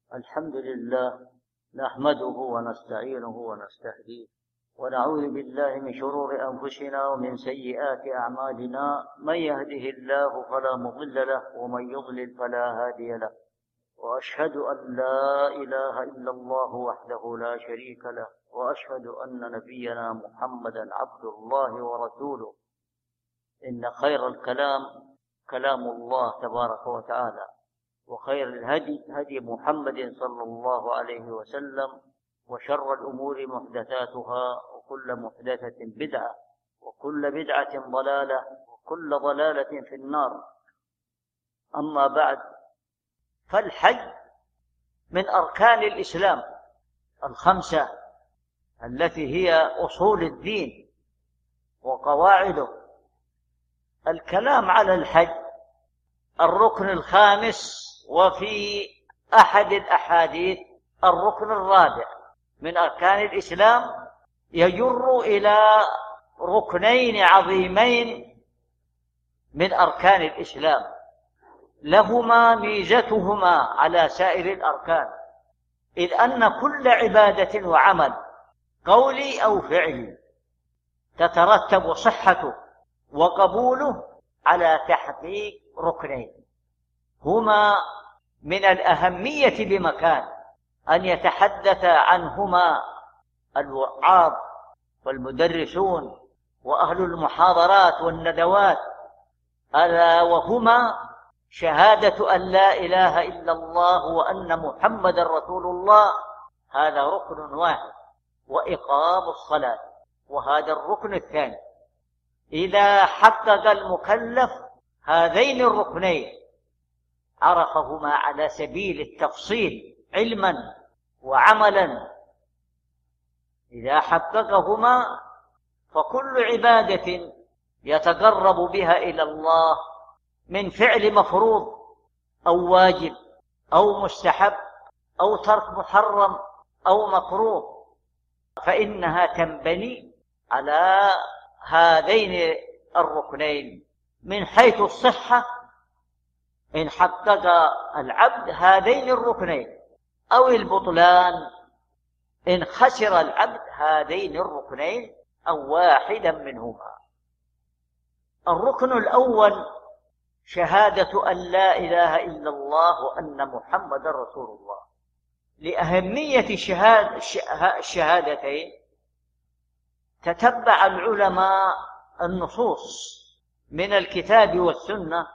الحمد لله نحمده ونستعينه ونستهديه ونعوذ بالله من شرور أنفسنا ومن سيئات أعمالنا. من يهده الله فلا مضل له ومن يضلل فلا هادي له، وأشهد أن لا إله إلا الله وحده لا شريك له، وأشهد أن نبينا محمدا عبد الله ورسوله. إن خير الكلام كلام الله تبارك وتعالى، وخير الهدي هدي محمد صلى الله عليه وسلم، وشر الأمور محدثاتها، وكل محدثة بدعة، وكل بدعة ضلالة، وكل ضلالة في النار. أما بعد، فالحج من أركان الإسلام الخمسة التي هي أصول الدين وقواعده. الكلام على الحج الركن الخامس، وفي أحد الأحاديث الركن الرابع من أركان الإسلام، يجر إلى ركنين عظيمين من أركان الإسلام، لهما ميزتهما على سائر الأركان، إذ أن كل عبادة وعمل قولي أو فعلي تترتب صحته وقبوله على تحقيق ركنين هما من الأهمية بمكان أن يتحدث عنهما الوعاظ والمدرسون وأهل المحاضرات والندوات، ألا وهما شهادة أن لا إله إلا الله وأن محمد رسول الله، هذا ركن واحد، وإقام الصلاة، وهذا الركن الثاني. إذا حقق المكلف هذين الركنين عرفهما على سبيل التفصيل علما وعملا. إذا حققهما فكل عبادة يتقرب بها إلى الله من فعل مفروض أو واجب أو مستحب أو ترك محرم أو مكروه، فإنها تنبني على هذين الركنين. من حيث الصحة، إن حقق العبد هذين الركنين، أو البطلان إن خسر العبد هذين الركنين أو واحدا منهما. الركن الأول شهادة أن لا إله إلا الله وأن محمد رسول الله. لأهمية الشهادتين تتبع العلماء النصوص من الكتاب والسنة،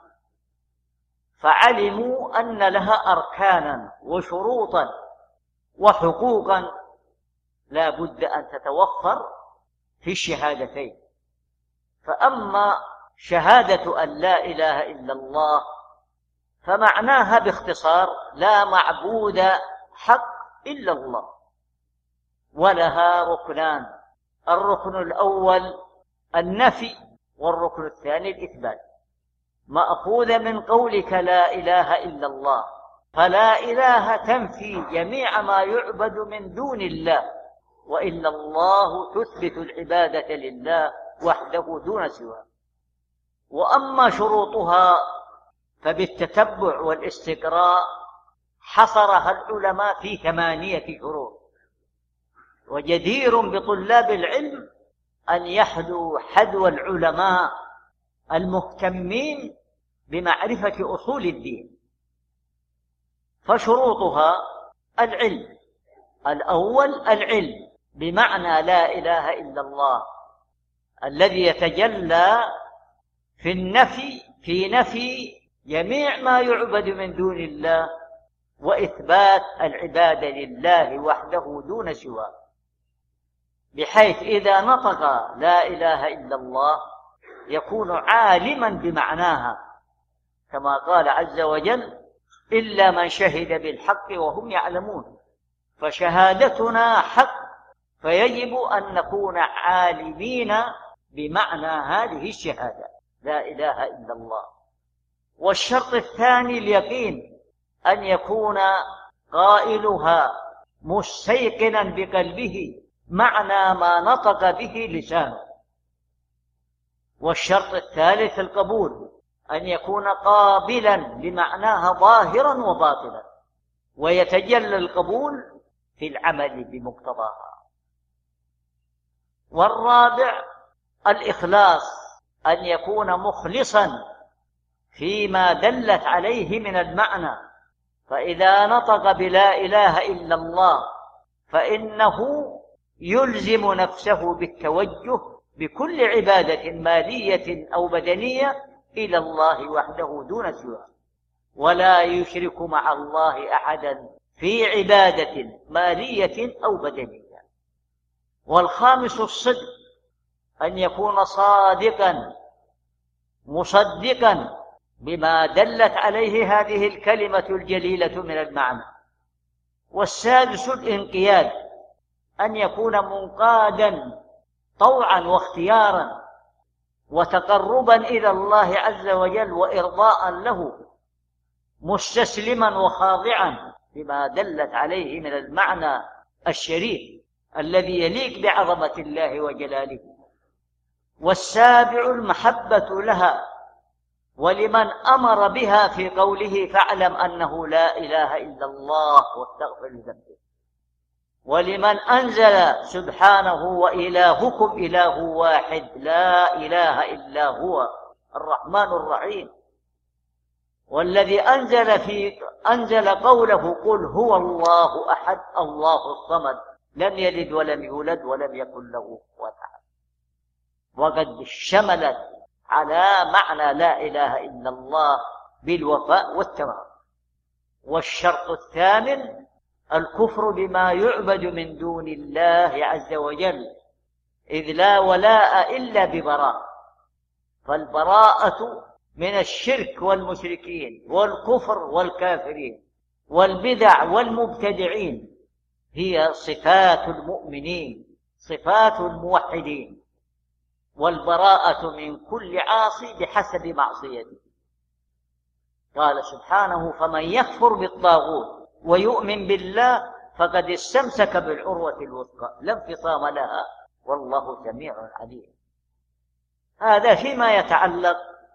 فعلموا أن لها أركانا وشروطا وحقوقا لا بد أن تتوفر في الشهادتين. فأما شهادة أن لا إله إلا الله فمعناها باختصار لا معبود حق إلا الله، ولها ركنان: الركن الأول النفي، والركن الثاني الإثبات. مأخوذ من قولك لا إله إلا الله، فلا إله تنفي جميع ما يعبد من دون الله، وإلا الله تثبت العبادة لله وحده دون سواه. وأما شروطها فبالتتبع والاستقراء حصرها العلماء في 8 شروط، وجدير بطلاب العلم أن يحذوا حذو العلماء المهتمين بمعرفة أصول الدين. فشروطها العلم. الأول العلم بمعنى لا إله إلا الله، الذي يتجلى في نفي جميع ما يعبد من دون الله، وإثبات العبادة لله وحده دون سواه، بحيث إذا نطق لا إله إلا الله يكون عالما بمعناها، كما قال عز وجل: إلا من شهد بالحق وهم يعلمون. فشهادتنا حق، فيجب أن نكون عالمين بمعنى هذه الشهادة لا إله إلا الله. والشرط الثاني اليقين، أن يكون قائلها مستيقنا بقلبه معنى ما نطق به لسانه. والشرط الثالث القبول، أن يكون قابلا لمعناها ظاهرا وباطنا. ويتجلى القبول في العمل بمقتضاها. والرابع الإخلاص، أن يكون مخلصا فيما دلت عليه من المعنى، فإذا نطق بلا إله إلا الله فإنه يلزم نفسه بالتوجه بكل عبادة مالية أو بدنية إلى الله وحده دون سواه، ولا يشرك مع الله أحدا في عبادة مالية أو بدنية. والخامس الصدق، أن يكون صادقا مصدقا بما دلت عليه هذه الكلمة الجليلة من المعنى. والسادس الانقياد، أن يكون منقادا طوعا واختيارا وتقربا إلى الله عز وجل وإرضاء له، مستسلما وخاضعا بما دلت عليه من المعنى الشريف الذي يليق بعظمة الله وجلاله. والسابع المحبة لها ولمن أمر بها في قوله فاعلم أنه لا إله إلا الله واستغفر لذنبك، ولمن أنزل سبحانه وإلهكم إله واحد لا إله إلا هو الرحمن الرحيم، والذي أنزل قوله قل هو الله أحد الله الصمد لم يلد ولم يولد ولم يكن له كفوا أحد، وقد شملت على معنى لا إله إلا الله بالوفاء والتمام. والشرط الثامن الكفر بما يعبد من دون الله عز وجل، إذ لا ولاء إلا ببراء، فالبراءة من الشرك والمشركين والكفر والكافرين والبدع والمبتدعين هي صفات المؤمنين صفات الموحدين، والبراءة من كل عاصي بحسب معصيته. قال سبحانه فمن يكفر بالطاغوت ويؤمن بالله فقد استمسك بالعروة الوثقى لا انفصام لها والله سميع عليم. هذا فيما يتعلق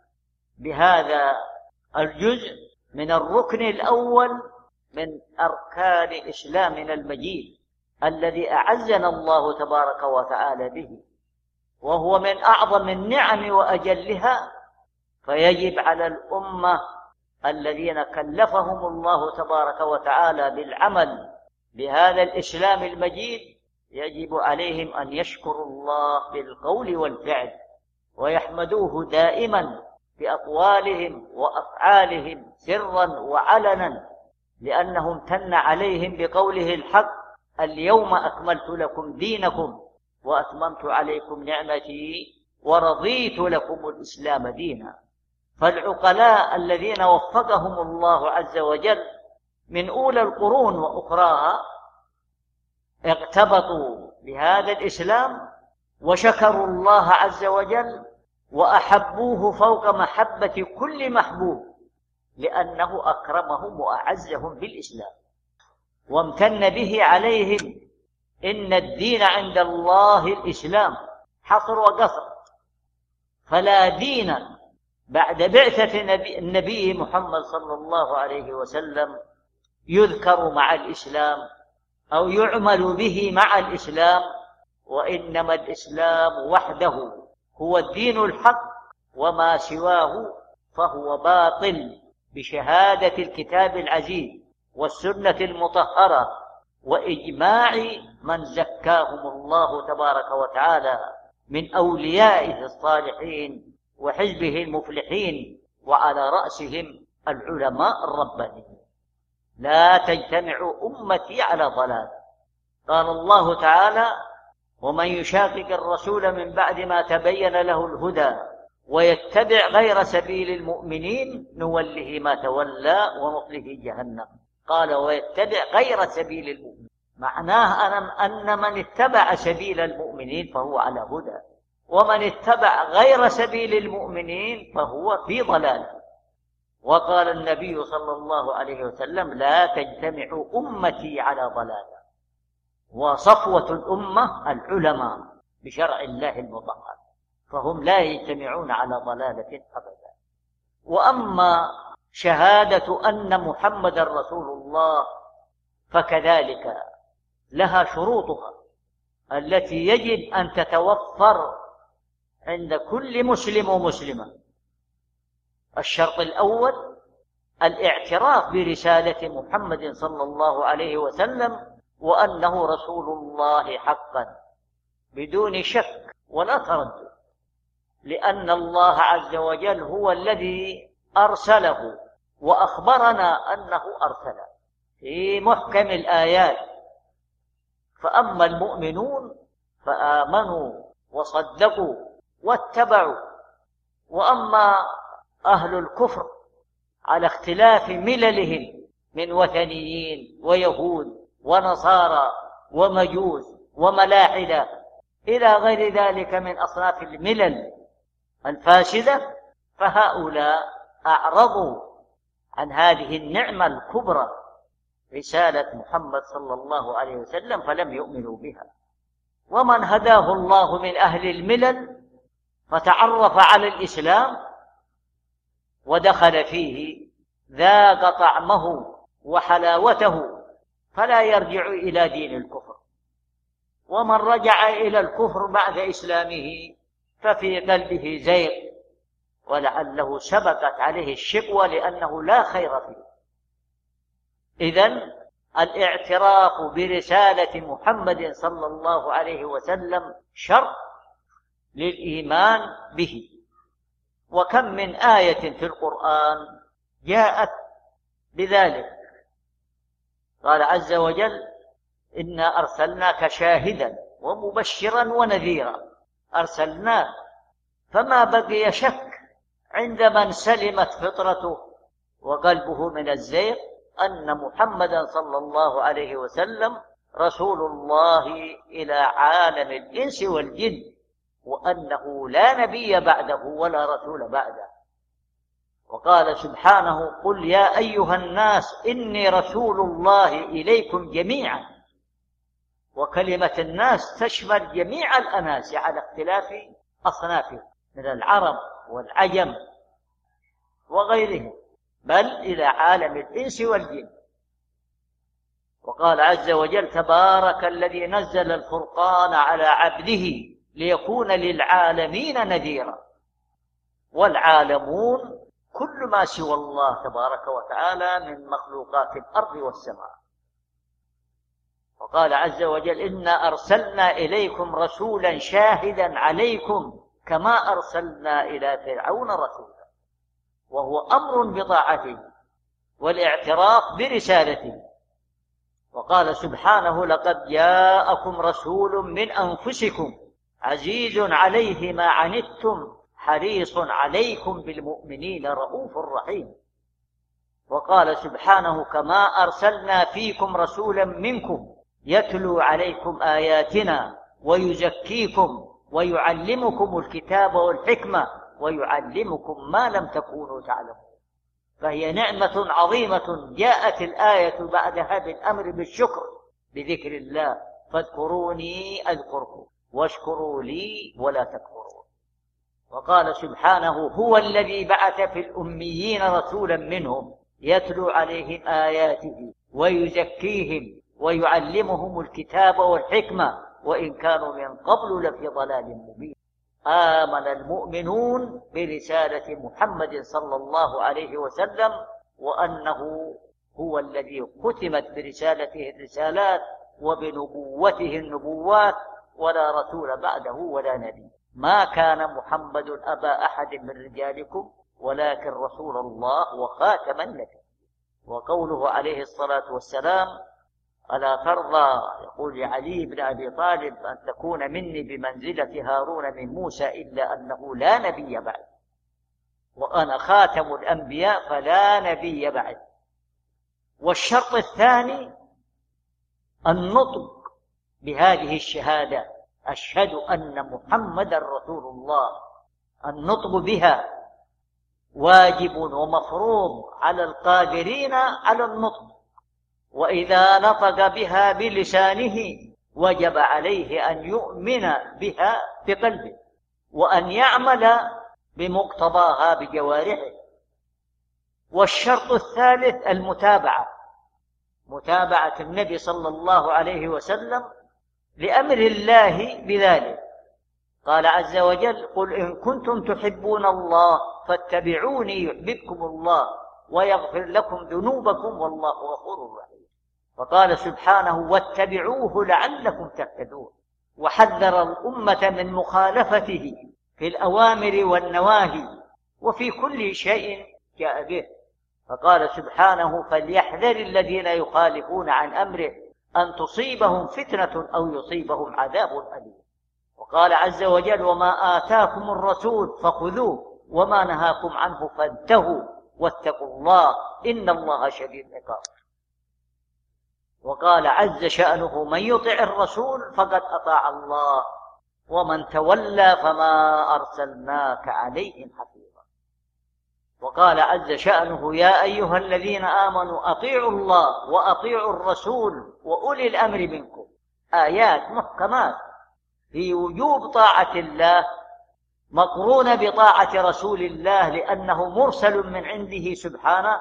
بهذا الجزء من الركن الأول من أركان إسلامنا المجيد الذي أعزنا الله تبارك وتعالى به، وهو من أعظم النعم وأجلها، فيجب على الأمة الذين كلفهم الله تبارك وتعالى بالعمل بهذا الإسلام المجيد يجب عليهم أن يشكروا الله بالقول والفعل ويحمدوه دائما بأقوالهم وأفعالهم سرا وعلنا، لأنه امتن عليهم بقوله الحق اليوم أكملت لكم دينكم وأتممت عليكم نعمتي ورضيت لكم الإسلام دينا. فالعقلاء الذين وفقهم الله عز وجل من أولى القرون وأخراها اغتبطوا بهذا الإسلام وشكروا الله عز وجل وأحبوه فوق محبة كل محبوب، لأنه أكرمهم وأعزهم بالإسلام وامتن به عليهم. إن الدين عند الله الإسلام حصر وقصر، فلا دين بعد بعثة النبي محمد صلى الله عليه وسلم يذكر مع الإسلام أو يعمل به مع الإسلام، وإنما الإسلام وحده هو الدين الحق، وما سواه فهو باطل بشهادة الكتاب العزيز والسنة المطهرة وإجماع من زكاهم الله تبارك وتعالى من أوليائه الصالحين وحزبه المفلحين، وعلى رأسهم العلماء الربانيين. لا تجتمع أمتي على ضلال. قال الله تعالى ومن يشاقق الرسول من بعد ما تبين له الهدى ويتبع غير سبيل المؤمنين نوله ما تولى ونصله جهنم. قال ويتبع غير سبيل المؤمنين، معناه أن من اتبع سبيل المؤمنين فهو على هدى، ومن اتبع غير سبيل المؤمنين فهو في ضلال. وقال النبي صلى الله عليه وسلم لا تجتمع أمتي على ضلال. وصفوة الأمة العلماء بشرع الله المطهر، فهم لا يجتمعون على ضلالة أبدا. وأما شهادة أن محمد رسول الله فكذلك لها شروطها التي يجب أن تتوفر عند كل مسلم ومسلمة. الشرط الأول الاعتراف برسالة محمد صلى الله عليه وسلم وأنه رسول الله حقا بدون شك ولا تردد، لأن الله عز وجل هو الذي أرسله وأخبرنا أنه أرسله في محكم الآيات. فأما المؤمنون فآمنوا وصدقوا واتبعوا، وأما أهل الكفر على اختلاف مللهم من وثنيين ويهود ونصارى ومجوس وملاحدة إلى غير ذلك من أصناف الملل الفاسدة، فهؤلاء أعرضوا عن هذه النعمة الكبرى رسالة محمد صلى الله عليه وسلم فلم يؤمنوا بها. ومن هداه الله من أهل الملل فتعرف على الإسلام ودخل فيه ذاق طعمه وحلاوته فلا يرجع إلى دين الكفر. ومن رجع إلى الكفر بعد إسلامه ففي قلبه زيغ ولعله سبقت عليه الشقوة لأنه لا خير فيه. إذن الاعتراف برسالة محمد صلى الله عليه وسلم شرط للإيمان به. وكم من آية في القرآن جاءت بذلك. قال عز وجل: إنا أرسلناك شاهدا ومبشرا ونذيرا. أرسلناك، فما بقي شك عند من سلمت فطرته وقلبه من الزيغ أن محمدا صلى الله عليه وسلم رسول الله إلى عالم الإنس والجن، وأنه لا نبي بعده ولا رسول بعده. وقال سبحانه: قل يا أيها الناس إني رسول الله إليكم جميعا. وكلمة الناس تشمل جميع الأناس على اختلاف أصنافهم من العرب والعجم وغيرهم، بل إلى عالم الإنس والجن. وقال عز وجل: تبارك الذي نزل الفرقان على عبده ليكون للعالمين نذيرا. والعالمون كل ما سوى الله تبارك وتعالى من مخلوقات الأرض والسماء. وقال عز وجل: إنا أرسلنا إليكم رسولا شاهدا عليكم كما أرسلنا إلى فرعون رسولا، وهو أمر بطاعته والاعتراف برسالته. وقال سبحانه: لقد جاءكم رسول من أنفسكم عزيز عليه ما عنتم حريص عليكم بالمؤمنين رؤوف رحيم. وقال سبحانه: كما أرسلنا فيكم رسولا منكم يتلو عليكم آياتنا ويزكيكم ويعلمكم الكتاب والحكمة ويعلمكم ما لم تكونوا تعلمون. فهي نعمة عظيمة. جاءت الآية بعدها بالأمر بالشكر بذكر الله: فاذكروني أذكركم واشكروا لي ولا تكفرون. وقال سبحانه: هو الذي بعث في الأميين رسولا منهم يتلو عليهم آياته ويزكيهم ويعلمهم الكتاب والحكمة وإن كانوا من قبل لفي ضلال مبين. آمن المؤمنون برسالة محمد صلى الله عليه وسلم وأنه هو الذي ختمت برسالته الرسالات وبنبوته النبوات، ولا رسول بعده ولا نبي. ما كان محمد أبا أحد من رجالكم ولكن رسول الله وخاتم النبي. وقوله عليه الصلاة والسلام: ألا ترضى، يقول لعلي بن أبي طالب، أن تكون مني بمنزلة هارون من موسى إلا أنه لا نبي بعد، وأنا خاتم الأنبياء فلا نبي بعد. والشرط الثاني النطق بهذه الشهادة: أشهد أن محمدا رسول الله. النطق بها واجب ومفروض على القادرين على النطق، وإذا نطق بها بلسانه وجب عليه أن يؤمن بها بقلبه وأن يعمل بمقتضاها بجوارحه. والشرط الثالث المتابعة، متابعة النبي صلى الله عليه وسلم لأمر الله بذلك. قال عز وجل: قل إن كنتم تحبون الله فاتبعوني يحببكم الله ويغفر لكم ذنوبكم والله غفور رحيم. وقال سبحانه: واتبعوه لعلكم تهتدون. وحذر الأمة من مخالفته في الأوامر والنواهي وفي كل شيء جاء به. فقال سبحانه: فليحذر الذين يخالفون عن أمره أن تصيبهم فتنة أو يصيبهم عذاب أليم. وقال عز وجل: وما آتاكم الرسول فخذوه وما نهاكم عنه فانتهوا واتقوا الله إن الله شديد العقاب. وقال عز شأنه: من يطع الرسول فقد أطاع الله ومن تولى فما أرسلناك عليهم حفيظا. وقال عز شأنه: يا أيها الذين آمنوا أطيعوا الله وأطيعوا الرسول وأولي الأمر منكم. آيات محكمات في وجوب طاعة الله مقرونة بطاعة رسول الله لأنه مرسل من عنده سبحانه،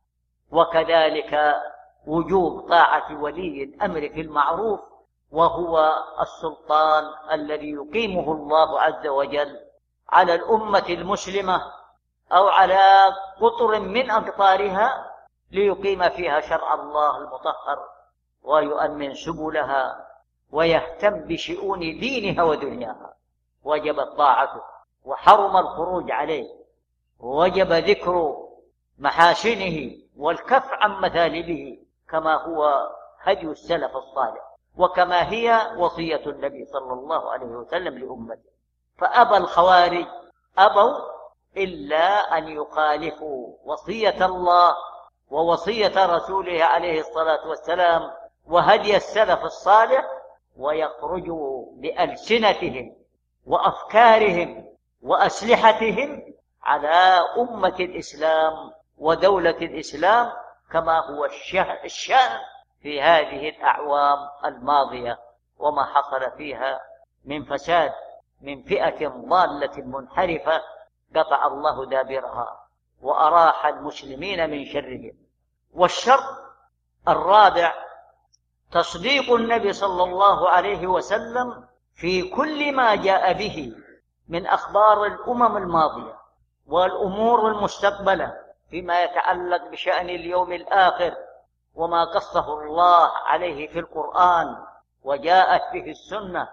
وكذلك وجوب طاعة ولي الأمر في المعروف وهو السلطان الذي يقيمه الله عز وجل على الأمة المسلمة أو على قطر من أقطارها ليقيم فيها شرع الله المطهر ويؤمن سبلها ويهتم بشؤون دينها ودنياها. وجب طاعته وحرم الخروج عليه، ووجب ذكر محاسنه والكف عن مثالبه كما هو هدي السلف الصالح وكما هي وصية النبي صلى الله عليه وسلم لأمته. فأبى الخوارج أبوا إلا أن يخالفوا وصية الله ووصية رسوله عليه الصلاة والسلام وهدي السلف الصالح، ويخرجوا بألسنتهم وأفكارهم وأسلحتهم على أمة الإسلام ودولة الإسلام كما هو الشأن في هذه الأعوام الماضية وما حصل فيها من فساد من فئة ضالة منحرفة قطع الله دابرها وأراح المسلمين من شرهم. والشرط الرابع تصديق النبي صلى الله عليه وسلم في كل ما جاء به من أخبار الأمم الماضية والأمور المستقبلة فيما يتعلق بشأن اليوم الآخر وما قصه الله عليه في القرآن وجاءت به السنة،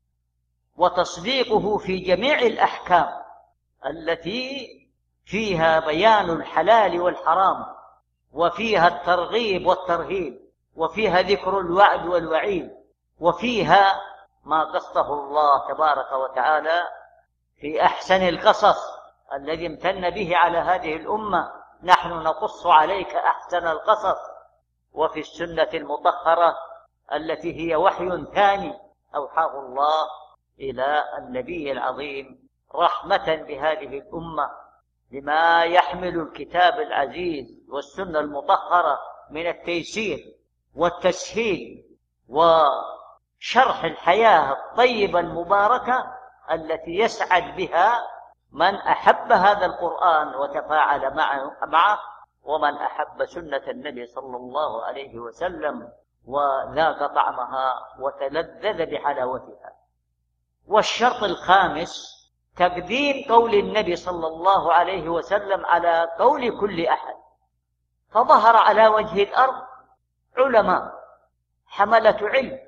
وتصديقه في جميع الأحكام التي فيها بيان الحلال والحرام وفيها الترغيب والترهيب وفيها ذكر الوعد والوعيد وفيها ما قصه الله تبارك وتعالى في أحسن القصص الذي امتن به على هذه الأمة: نحن نقص عليك أحسن القصص. وفي السنة المطهرة التي هي وحي ثاني أوحاه الله إلى النبي العظيم رحمة بهذه الأمة لما يحمل الكتاب العزيز والسنة المطهرة من التيسير والتسهيل وشرح الحياة الطيبة المباركة التي يسعد بها من أحب هذا القرآن وتفاعل معه ومن أحب سنة النبي صلى الله عليه وسلم وذاق طعمها وتلذذ بحلاوتها. والشرط الخامس تقديم قول النبي صلى الله عليه وسلم على قول كل أحد. فظهر على وجه الأرض علماء حملة علم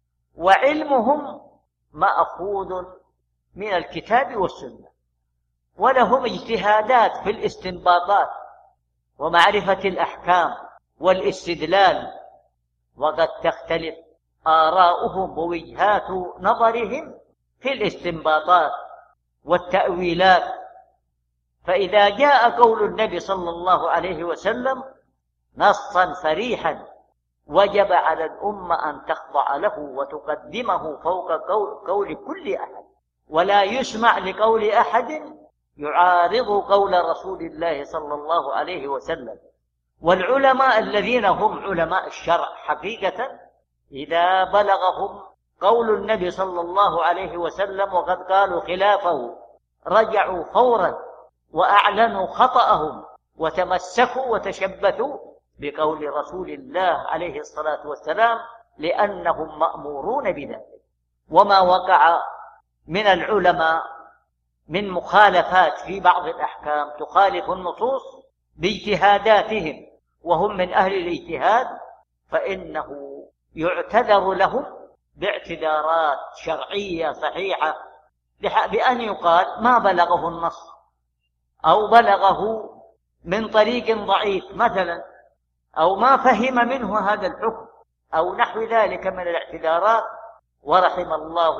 وعلمهم مأخوذ من الكتاب والسنة، ولهم اجتهادات في الاستنباطات ومعرفة الأحكام والاستدلال، وقد تختلف آراؤهم ووجهات نظرهم في الاستنباطات والتأويلات. فإذا جاء قول النبي صلى الله عليه وسلم نصا صريحا وجب على الأمة أن تخضع له وتقدمه فوق قول كل أحد، ولا يسمع لقول أحد يعارض قول رسول الله صلى الله عليه وسلم. والعلماء الذين هم علماء الشرع حقيقة إذا بلغهم قول النبي صلى الله عليه وسلم وقد قالوا خلافه رجعوا فورا وأعلنوا خطأهم وتمسكوا وتشبثوا بقول رسول الله عليه الصلاة والسلام، لأنهم مأمورون بذلك. وما وقع من العلماء من مخالفات في بعض الأحكام تخالف النصوص باجتهاداتهم وهم من أهل الاجتهاد، فإنه يعتذر لهم باعتذارات شرعية صحيحة، بأن يقال ما بلغه النص أو بلغه من طريق ضعيف مثلا، أو ما فهم منه هذا الحكم أو نحو ذلك من الاعتذارات. ورحم الله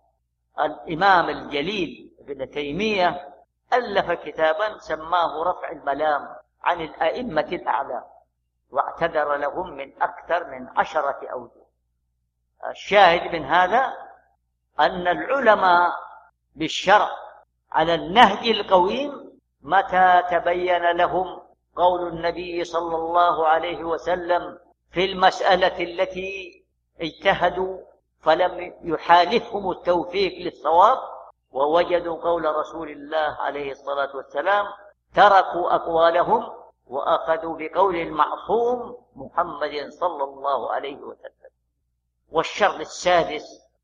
الإمام الجليل ابن تيمية ألف كتابا سماه رفع الملام عن الأئمة الأعلام، واعتذر لهم من أكثر من 10 أوجه. الشاهد من هذا أن العلماء بالشرع على النهج القويم متى تبين لهم قول النبي صلى الله عليه وسلم في المسألة التي اجتهدوا فلم يحالفهم التوفيق للصواب، ووجدوا قول رسول الله عليه الصلاة والسلام، تركوا أقوالهم وأخذوا بقول المعصوم محمد صلى الله عليه وسلم. والشرط السادس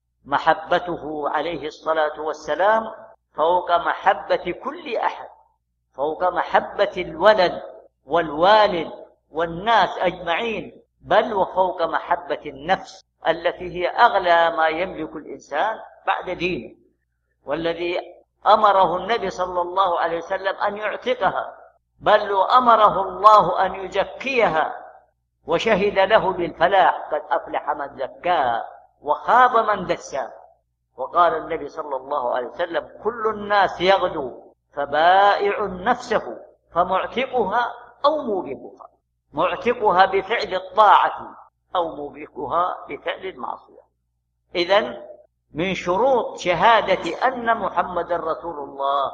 محبته عليه الصلاة والسلام فوق محبة كل أحد، فوق محبة الولد والوالد والناس أجمعين، بل وفوق محبة النفس التي هي أغلى ما يملك الإنسان بعد دينه، والذي أمره النبي صلى الله عليه وسلم أن يعتقها، بل وأمره الله أن يزكيها، وشهد له بالفلاح قد أفلح من زكاها وخاب من دساها. وقال النبي صلى الله عليه وسلم كل الناس يغدو فبائع نفسه فمعتقها أو موبقها، معتقها بفعل الطاعة أو موبقها بفعل المعصية. إذن من شروط شهادة أن محمد رسول الله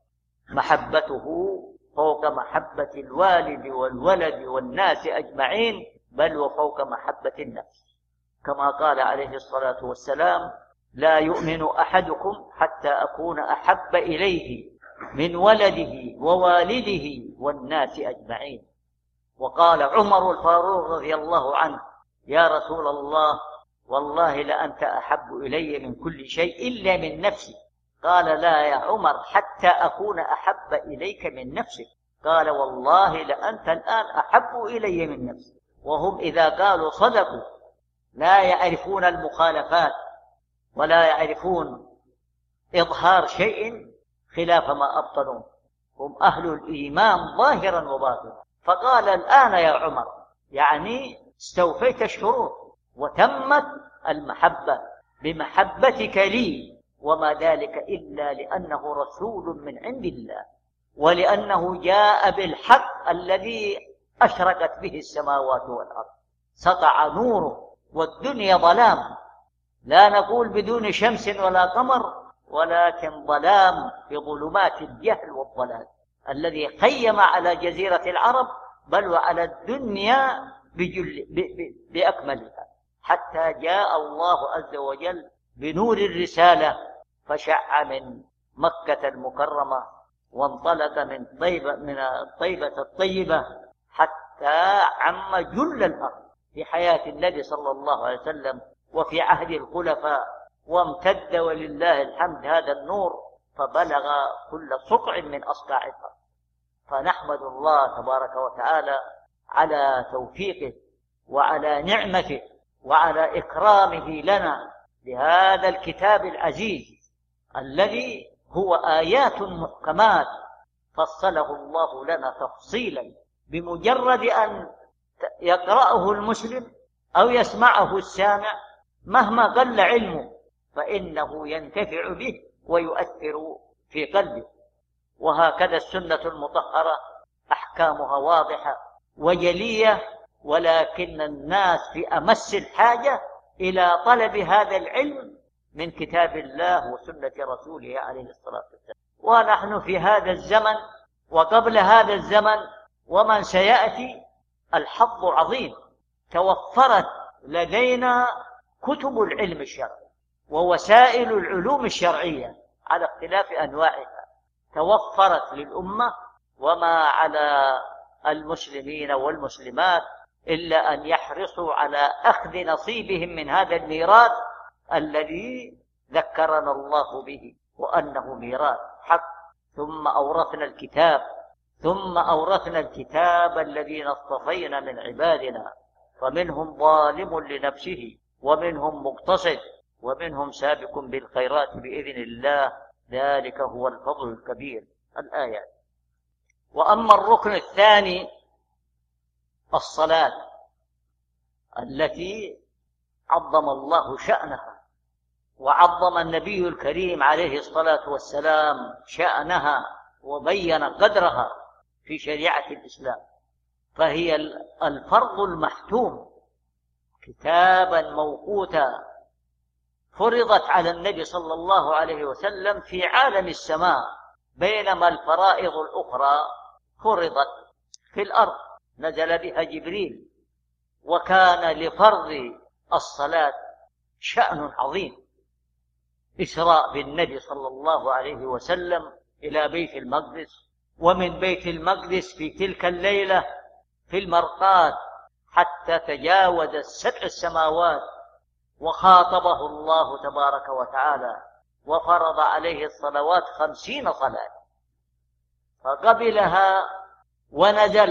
محبته فوق محبة الوالد والولد والناس أجمعين، بل وفوق محبة النفس، كما قال عليه الصلاة والسلام لا يؤمن أحدكم حتى أكون أحب إليه من ولده ووالده والناس أجمعين. وقال عمر الفاروق رضي الله عنه يا رسول الله والله لأنت أحب إلي من كل شيء إلا من نفسي. قال لا يا عمر حتى أكون أحب إليك من نفسك. قال والله لأنت الآن أحب إلي من نفسي. وهم إذا قالوا صدقوا، لا يعرفون المخالفات ولا يعرفون إظهار شيء خلاف ما أبطلوا، هم أهل الإيمان ظاهرا وباطنا. فقال الآن يا عمر يعني استوفيت الشروط وتمت المحبة بمحبتك لي، وما ذلك إلا لأنه رسول من عند الله، ولأنه جاء بالحق الذي أشرقت به السماوات والأرض، سطع نوره والدنيا ظلام، لا نقول بدون شمس ولا قمر، ولكن ظلام بظلمات الجهل والضلال الذي خيم على جزيرة العرب بل وعلى الدنيا بأكملها، حتى جاء الله عز وجل بنور الرسالة فشع من مكة المكرمة وانطلق من الطيبة الطيبة حتى عم جل الأرض في حياة النبي صلى الله عليه وسلم وفي عهد الخلفاء، وامتد ولله الحمد هذا النور فبلغ كل صقع من أصقاع الأرض. فنحمد الله تبارك وتعالى على توفيقه وعلى نعمته وعلى إكرامه لنا بهذا الكتاب العزيز الذي هو آيات محكمات فصله الله لنا تفصيلا، بمجرد أن يقرأه المسلم أو يسمعه السامع مهما قل علمه فإنه ينتفع به ويؤثر في قلبه. وهكذا السنة المطهرة أحكامها واضحة وجلية، ولكن الناس في أمس الحاجة إلى طلب هذا العلم من كتاب الله وسنة رسوله عليه الصلاة والسلام. ونحن في هذا الزمن وقبل هذا الزمن ومن سيأتي الحظ عظيم، توفرت لدينا كتب العلم الشرعي ووسائل العلوم الشرعية على اختلاف أنواعها، توفرت للأمة، وما على المسلمين والمسلمات إلا أن يحرصوا على أخذ نصيبهم من هذا الميراث الذي ذكرنا الله به وأنه ميراث حق. ثم أورثنا الكتاب الذين اصطفينا من عبادنا فمنهم ظالم لنفسه ومنهم مقتصد ومنهم سابق بالخيرات بإذن الله ذلك هو الفضل الكبير. الآيات. وأما الركن الثاني الصلاة التي عظم الله شأنها وعظم النبي الكريم عليه الصلاة والسلام شأنها وبين قدرها في شريعة الإسلام، فهي الفرض المحتوم كتابا موقوتا فرضت على النبي صلى الله عليه وسلم في عالم السماء، بينما الفرائض الأخرى فرضت في الأرض نزل بها جبريل. وكان لفرض الصلاة شأن عظيم، إسراء بالنبي صلى الله عليه وسلم إلى بيت المقدس، ومن بيت المقدس في تلك الليلة في المرقات حتى تجاوز 7 السماوات، وخاطبه الله تبارك وتعالى وفرض عليه الصلوات 50 صلاة، فقبلها ونزل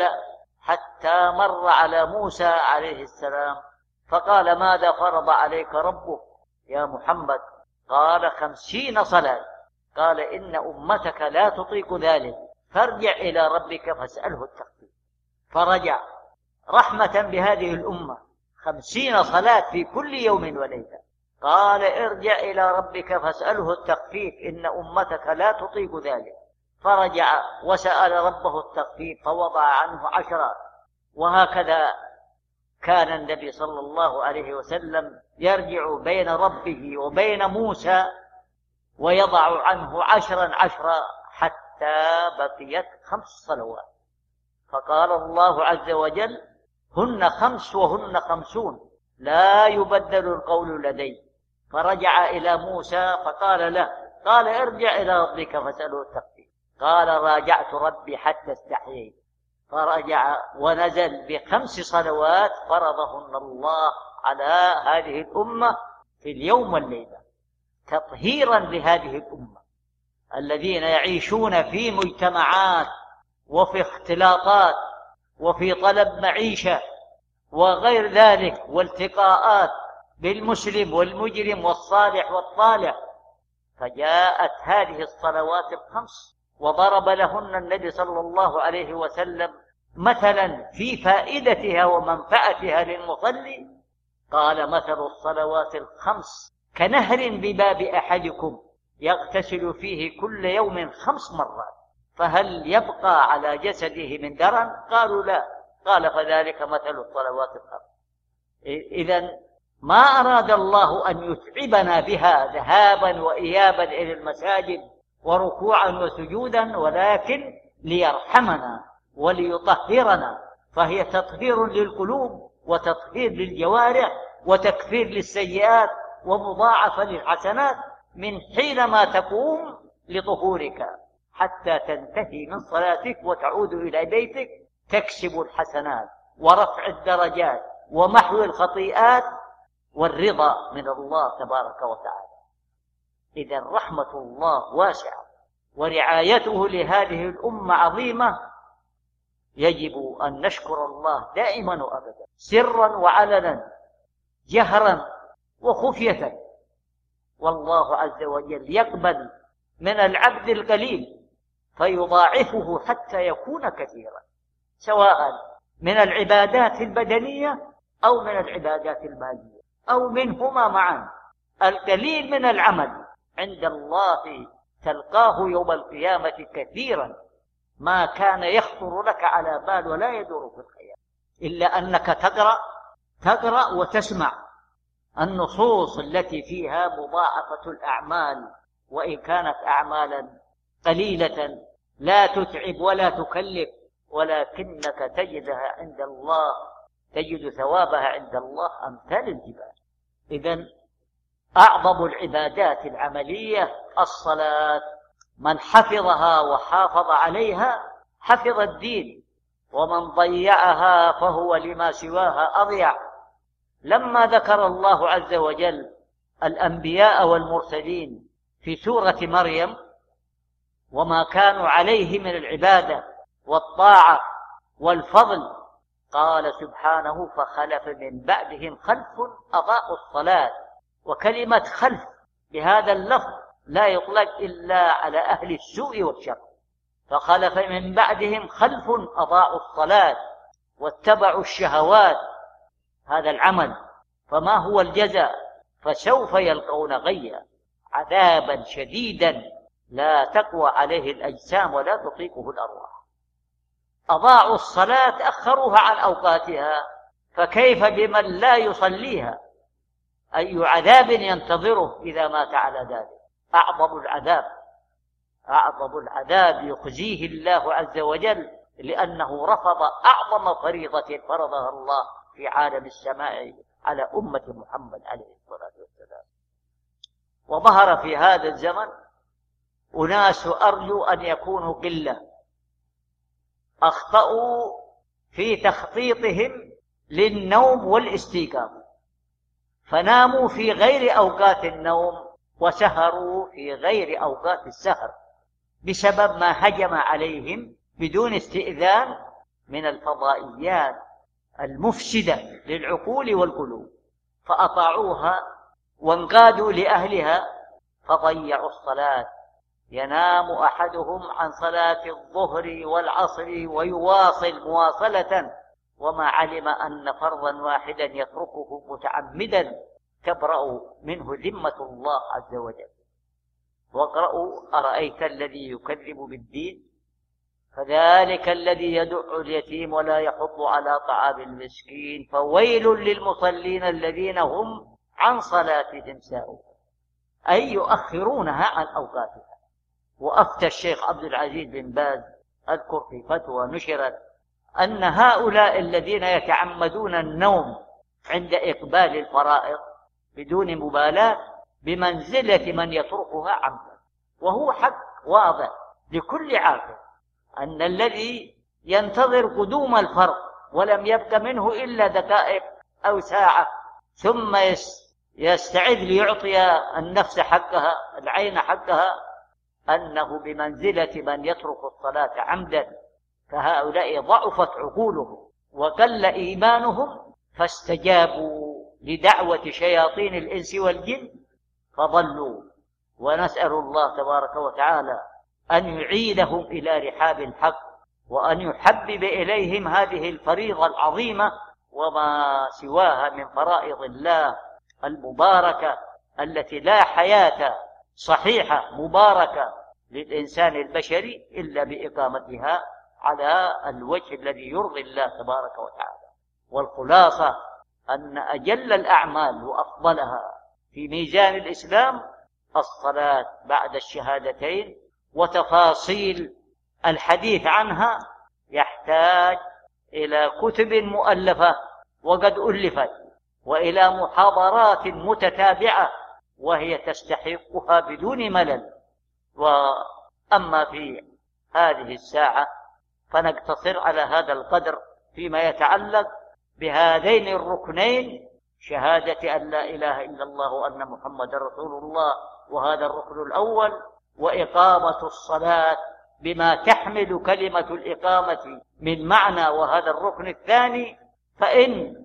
حتى مر على موسى عليه السلام فقال: ماذا فرض عليك ربك يا محمد؟ قال: 50 صلاة. قال: إن أمتك لا تطيق ذلك، فارجع إلى ربك فاسأله التخفيف. فرجع رحمة بهذه الأمة، 50 صلاة في كل يوم وليلة. قال: ارجع إلى ربك فاسأله التخفيف، إن أمتك لا تطيق ذلك. فرجع وسأل ربه التخفيف فوضع عنه 10. وهكذا كان النبي صلى الله عليه وسلم يرجع بين ربه وبين موسى ويضع عنه 10 حتى بقيت 5 صلوات. فقال الله عز وجل: هن 5 وهن 50 لا يبدل القول لدي. فرجع إلى موسى فقال له، قال: ارجع إلى ربك فاسأله التخفيف. قال: راجعت ربي حتى استحييت. فرجع ونزل ب5 صلوات فرضهن الله على هذه الأمة في اليوم والليلة تطهيرا لهذه الأمة الذين يعيشون في مجتمعات وفي اختلاطات وفي طلب معيشة وغير ذلك، والتقاءات بالمسلم والمجرم والصالح والطالح. فجاءت هذه الصلوات 5 وضرب لهن النبي صلى الله عليه وسلم مثلا في فائدتها ومنفعتها للمصلي. قال: مثل الصلوات 5 كنهر بباب أحدكم يغتسل فيه كل يوم 5 مرات، فهل يبقى على جسده من درن؟ قالوا: لا. قال: فذلك مثل الصلوات 5. إذن ما أراد الله أن يتعبنا بها ذهابا وإيابا إلى المساجد وركوعا وسجودا، ولكن ليرحمنا وليطهرنا، فهي تطهير للقلوب وتطهير للجوارح وتكفير للسيئات ومضاعفة للحسنات من حينما تقوم لطهورك حتى تنتهي من صلاتك وتعود إلى بيتك تكسب الحسنات ورفع الدرجات ومحو الخطيئات والرضا من الله تبارك وتعالى. إذا رحمة الله واسعة ورعايته لهذه الأمة عظيمة، يجب أن نشكر الله دائما وأبدا سرا وعلنا جهرا وخفية. والله عز وجل يقبل من العبد القليل فيضاعفه حتى يكون كثيرا، سواء من العبادات البدنية أو من العبادات المالية أو منهما معا. القليل من العمل عند الله تلقاه يوم القيامة كثيرا ما كان يخطر لك على بال ولا يدور في الخيال، إلا أنك تقرأ وتسمع النصوص التي فيها مضاعفة الأعمال، وإن كانت أعمالا قليلة لا تتعب ولا تكلف، ولكنك تجدها عند الله، تجد ثوابها عند الله أمثال الجبال. إذن أعظم العبادات العملية الصلاة، من حفظها وحافظ عليها حفظ الدين ومن ضيعها فهو لما سواها أضيع. لما ذكر الله عز وجل الأنبياء والمرسلين في سورة مريم وما كانوا عليه من العبادة والطاعة والفضل، قال سبحانه: فخلف من بعدهم خلف أضاعوا الصلاة. وكلمة خلف بهذا اللفظ لا يطلق إلا على أهل السوء والشر. فخلف من بعدهم خلف أضاعوا الصلاة واتبعوا الشهوات، هذا العمل. فما هو الجزاء؟ فسوف يلقون غيا، عذابا شديدا لا تقوى عليه الأجسام ولا تطيقه الأرواح. أضاعوا الصلاة، أخروها عن أوقاتها، فكيف بمن لا يصليها؟ أي عذاب ينتظره إذا مات على ذلك؟ أعظم العذاب يخزيه الله عز وجل، لأنه رفض أعظم فريضة فرضها الله في عالم السماء على أمة محمد عليه الصلاة والسلام. وظهر في هذا الزمن أناس أرجو أن يكونوا قلة، أخطأوا في تخطيطهم للنوم والاستيقاظ، فناموا في غير أوقات النوم وسهروا في غير أوقات السهر، بسبب ما هجم عليهم بدون استئذان من الفضائيات المفسدة للعقول والقلوب، فأطاعوها وانقادوا لأهلها فضيعوا الصلاة. ينام أحدهم عن صلاة الظهر والعصر ويواصل مواصلة، وما علم أن فرضا واحدا يتركه متعمدا تبرأ منه ذمة الله عز وجل. واقرأوا: أرأيت الذي يكذب بالدين فذلك الذي يدع اليتيم ولا يحض على طعام المسكين فويل للمصلين الذين هم عن صلاتهم ساهون، أي يؤخرونها عن أوقاتها. وأفتى الشيخ عبد العزيز بن باز أذكر في فتوى نشرت أن هؤلاء الذين يتعمدون النوم عند إقبال الفرائض بدون مبالاة بمنزلة من يتركها عمدا، وهو حق واضح لكل عاقل أن الذي ينتظر قدوم الفرض ولم يبق منه إلا دقائق أو ساعة ثم يستعد ليعطي النفس حقها، العين حقها، أنه بمنزلة من يترك الصلاة عمدا. فهؤلاء ضعفت عقولهم وقل إيمانهم فاستجابوا لدعوة شياطين الإنس والجن فضلوا. ونسأل الله تبارك وتعالى أن يعيدهم إلى رحاب الحق، وأن يحبب إليهم هذه الفريضة العظيمة وما سواها من فرائض الله المباركة التي لا حياة صحيحة مباركة للإنسان البشري إلا بإقامتها على الوجه الذي يرضي الله تبارك وتعالى. والخلاصة أن أجل الأعمال وأفضلها في ميزان الإسلام الصلاة بعد الشهادتين، وتفاصيل الحديث عنها يحتاج إلى كتب مؤلفة وقد ألفت، وإلى محاضرات متتابعة وهي تستحقها بدون ملل. وأما في هذه الساعة فنقتصر على هذا القدر فيما يتعلق بهذين الركنين، شهادة أن لا إله إلا الله وأن محمد رسول الله، وهذا الركن الأول، وإقامة الصلاة بما تحمل كلمة الإقامة من معنى، وهذا الركن الثاني. فإن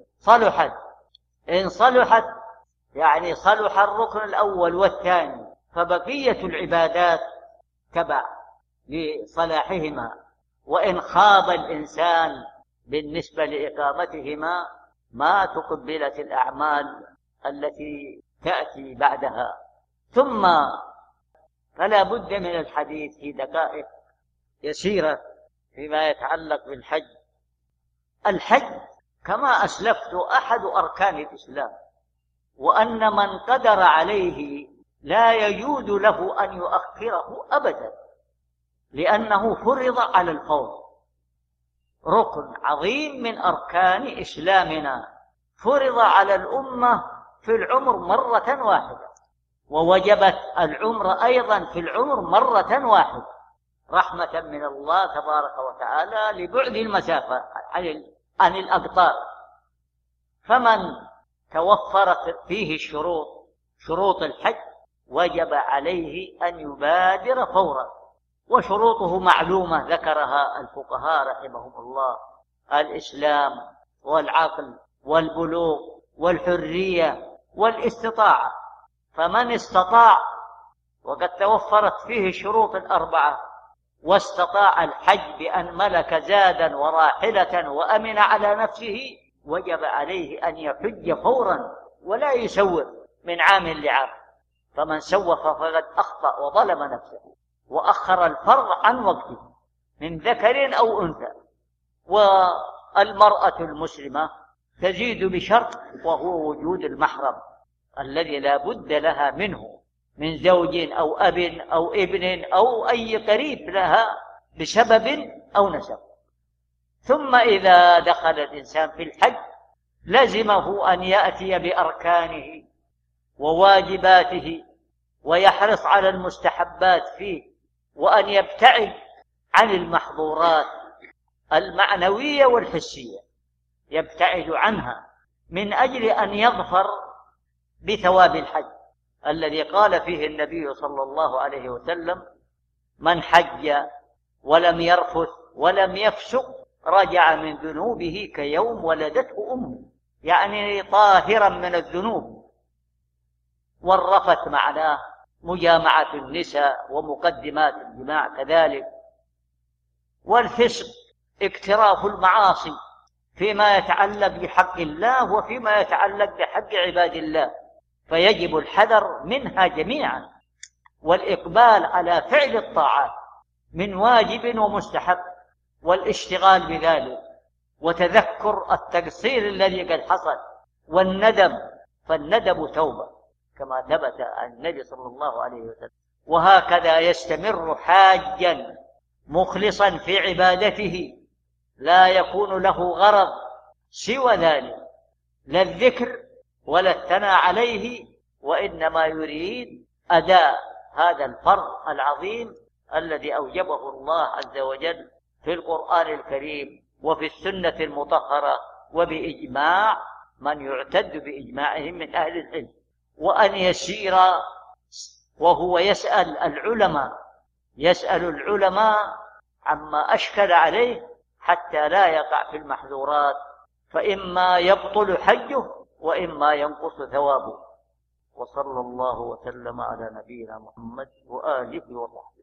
صلحت يعني صلح الركن الأول والثاني، فبقية العبادات تبع لصلاحهما. وإن خاب الإنسان بالنسبة لإقامتهما ما تقبلت الأعمال التي تأتي بعدها. ثم فلا بد من الحديث في دقائق يسيرة فيما يتعلق بالحج. الحج كما أسلفت أحد أركان الإسلام، وأن من قدر عليه لا يجوز له أن يؤخره أبدا، لأنه فرض على الفور، ركن عظيم من أركان إسلامنا، فرض على الأمة في العمر مرة واحدة، ووجبت العمر أيضا في العمر مرة واحدة. رحمة من الله تبارك وتعالى لبعد المسافة عن الأقطار. فمن توفرت فيه شروط الحج وجب عليه أن يبادر فورا، وشروطه معلومة ذكرها الفقهاء رحمهم الله: الإسلام والعقل والبلوغ والحرية والاستطاعة. فمن استطاع وقد توفرت فيه الشروط الأربعة واستطاع الحج بأن ملك زادا وراحلة وأمن على نفسه، وجب عليه أن يحج فورا ولا يسوف من عام لعام. فمن سوف فقد أخطأ وظلم نفسه وأخر الفرض عن وقته من ذكر أو أنثى. والمرأة المسلمة تزيد بشرط، وهو وجود المحرم الذي لا بد لها منه، من زوج أو أب أو ابن أو أي قريب لها بسبب أو نسب. ثم إذا دخل الإنسان في الحج لزمه أن يأتي بأركانه وواجباته ويحرص على المستحبات فيه، وأن يبتعد عن المحظورات المعنوية والحسية، يبتعد عنها من أجل أن يظفر بثواب الحج الذي قال فيه النبي صلى الله عليه وسلم: من حج ولم يرفث ولم يفسق رجع من ذنوبه كيوم ولدته أمه، يعني طاهرا من الذنوب. والرفث معناه مجامعة النساء ومقدمات الجماع كذلك. والفسق اقتراف المعاصي فيما يتعلق بحق الله وفيما يتعلق بحق عباد الله، فيجب الحذر منها جميعا، والإقبال على فعل الطاعات من واجب ومستحب، والاشتغال بذلك، وتذكر التقصير الذي قد حصل، والندم، فالندم توبة كما ثبت عن النبي صلى الله عليه وسلم. وهكذا يستمر حاجا مخلصا في عبادته، لا يكون له غرض سوى ذلك، لا الذكر ولا الثناء عليه، وإنما يريد أداء هذا الفرض العظيم الذي أوجبه الله عز وجل في القرآن الكريم وفي السنة المطهرة وبإجماع من يعتد بإجماعهم من أهل العلم. وأن يسير وهو يسأل العلماء عما أشكل عليه حتى لا يقع في المحظورات، فإما يبطل حجه وإما ينقص ثوابه. وصلى الله وسلم على نبينا محمد وآله وصحبه.